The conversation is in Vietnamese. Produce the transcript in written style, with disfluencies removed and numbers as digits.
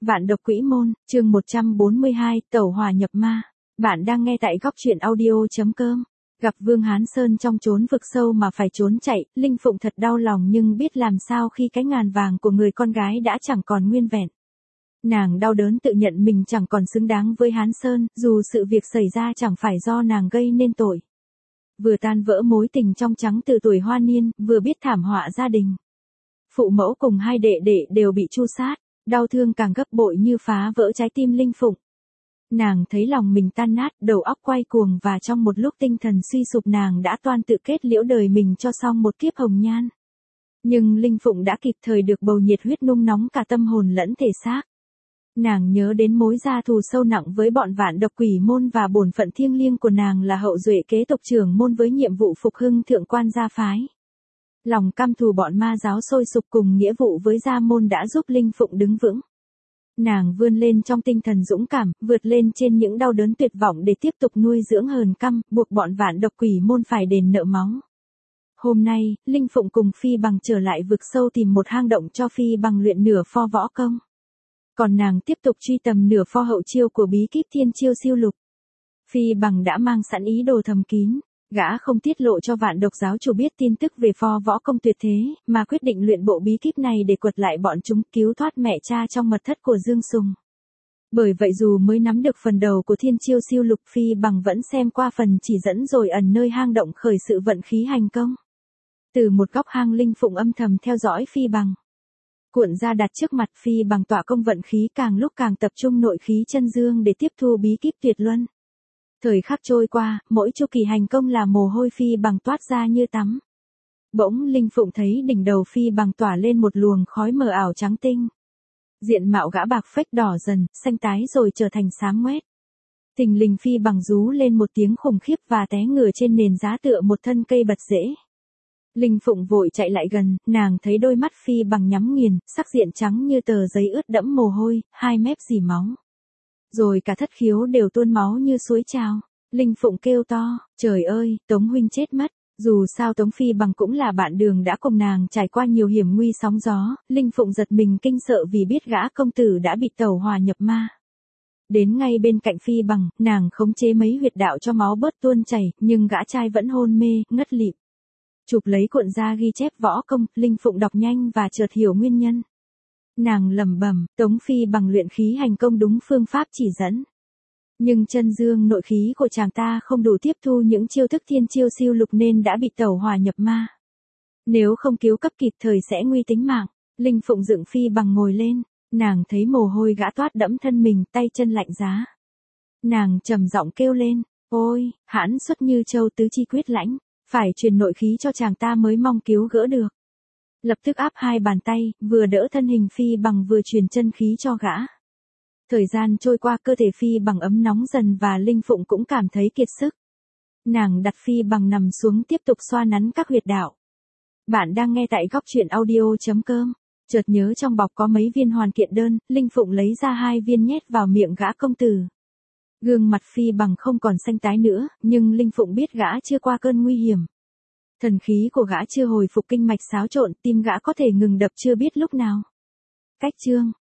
Vạn độc quỷ môn, chương 142, tẩu hỏa nhập ma. Bạn đang nghe tại góc truyện audio.com. Gặp Vương Hán Sơn trong chốn vực sâu mà phải trốn chạy, Linh Phụng thật đau lòng nhưng biết làm sao khi cái ngàn vàng của người con gái đã chẳng còn nguyên vẹn. Nàng đau đớn tự nhận mình chẳng còn xứng đáng với Hán Sơn, dù sự việc xảy ra chẳng phải do nàng gây nên tội. Vừa tan vỡ mối tình trong trắng từ tuổi hoa niên, vừa biết thảm họa gia đình. Phụ mẫu cùng hai đệ đệ đều bị tru sát, đau thương càng gấp bội như phá vỡ trái tim Linh Phụng. Nàng thấy lòng mình tan nát, đầu óc quay cuồng và trong một lúc tinh thần suy sụp nàng đã toan tự kết liễu đời mình cho xong một kiếp hồng nhan. Nhưng Linh Phụng đã kịp thời được bầu nhiệt huyết nung nóng cả tâm hồn lẫn thể xác. Nàng nhớ đến mối gia thù sâu nặng với bọn vạn độc quỷ môn và bổn phận thiêng liêng của nàng là hậu duệ kế tục trưởng môn với nhiệm vụ phục hưng thượng quan gia phái. Lòng căm thù bọn ma giáo sôi sục cùng nghĩa vụ với gia môn đã giúp Linh Phụng đứng vững. Nàng vươn lên trong tinh thần dũng cảm, vượt lên trên những đau đớn tuyệt vọng để tiếp tục nuôi dưỡng hờn căm, buộc bọn vạn độc quỷ môn phải đền nợ máu. Hôm nay, Linh Phụng cùng Phi Bằng trở lại vực sâu tìm một hang động cho Phi Bằng luyện nửa pho võ công. Còn nàng tiếp tục truy tầm nửa pho hậu chiêu của bí kíp thiên chiêu siêu lục. Phi Bằng đã mang sẵn ý đồ thầm kín. Gã không tiết lộ cho vạn độc giáo chủ biết tin tức về pho võ công tuyệt thế, mà quyết định luyện bộ bí kíp này để quật lại bọn chúng cứu thoát mẹ cha trong mật thất của Dương Sùng. Bởi vậy dù mới nắm được phần đầu của thiên chiêu siêu lục, Phi Bằng vẫn xem qua phần chỉ dẫn rồi ẩn nơi hang động khởi sự vận khí hành công. Từ một góc hang, Linh Phụng âm thầm theo dõi Phi Bằng. Cuộn ra đặt trước mặt, Phi Bằng tỏa công vận khí càng lúc càng tập trung nội khí chân dương để tiếp thu bí kíp tuyệt luân. Thời khắc trôi qua, mỗi chu kỳ hành công là mồ hôi Phi Bằng toát ra như tắm. Bỗng Linh Phụng thấy đỉnh đầu Phi Bằng tỏa lên một luồng khói mờ ảo trắng tinh. Diện mạo gã bạc phách đỏ dần, xanh tái rồi trở thành xám ngoét. Thình lình Phi Bằng rú lên một tiếng khủng khiếp và té ngửa trên nền giá tựa một thân cây bật rễ. Linh Phụng vội chạy lại gần, nàng thấy đôi mắt Phi Bằng nhắm nghiền, sắc diện trắng như tờ giấy ướt đẫm mồ hôi, hai mép rỉ máu. Rồi cả thất khiếu đều tuôn máu như suối trào. Linh Phụng kêu to, trời ơi, Tống huynh chết mất. Dù sao Tống Phi Bằng cũng là bạn đường đã cùng nàng trải qua nhiều hiểm nguy sóng gió, Linh Phụng giật mình kinh sợ vì biết gã công tử đã bị tẩu hỏa nhập ma. Đến ngay bên cạnh Phi Bằng, nàng khống chế mấy huyệt đạo cho máu bớt tuôn chảy, nhưng gã trai vẫn hôn mê, ngất lịm. Chụp lấy cuộn ra ghi chép võ công, Linh Phụng đọc nhanh và chợt hiểu nguyên nhân. Nàng lẩm bẩm, Tống Phi Bằng luyện khí hành công đúng phương pháp chỉ dẫn. Nhưng chân dương nội khí của chàng ta không đủ tiếp thu những chiêu thức thiên chiêu siêu lục nên đã bị tẩu hỏa nhập ma. Nếu không cứu cấp kịp thời sẽ nguy tính mạng. Linh Phụng dựng Phi Bằng ngồi lên, nàng thấy mồ hôi gã toát đẫm thân mình, tay chân lạnh giá. Nàng trầm giọng kêu lên, ôi, hãn xuất như châu tứ chi quyết lãnh, phải truyền nội khí cho chàng ta mới mong cứu gỡ được. Lập tức áp hai bàn tay, vừa đỡ thân hình Phi Bằng vừa truyền chân khí cho gã. Thời gian trôi qua, cơ thể Phi Bằng ấm nóng dần và Linh Phụng cũng cảm thấy kiệt sức. Nàng đặt Phi Bằng nằm xuống tiếp tục xoa nắn các huyệt đạo. Bạn đang nghe tại góc truyện audio.com. Chợt nhớ trong bọc có mấy viên hoàn kiện đơn, Linh Phụng lấy ra 2 viên nhét vào miệng gã công tử. Gương mặt Phi Bằng không còn xanh tái nữa, nhưng Linh Phụng biết gã chưa qua cơn nguy hiểm. Thần khí của gã chưa hồi phục, kinh mạch xáo trộn, tim gã có thể ngừng đập chưa biết lúc nào. Cách chương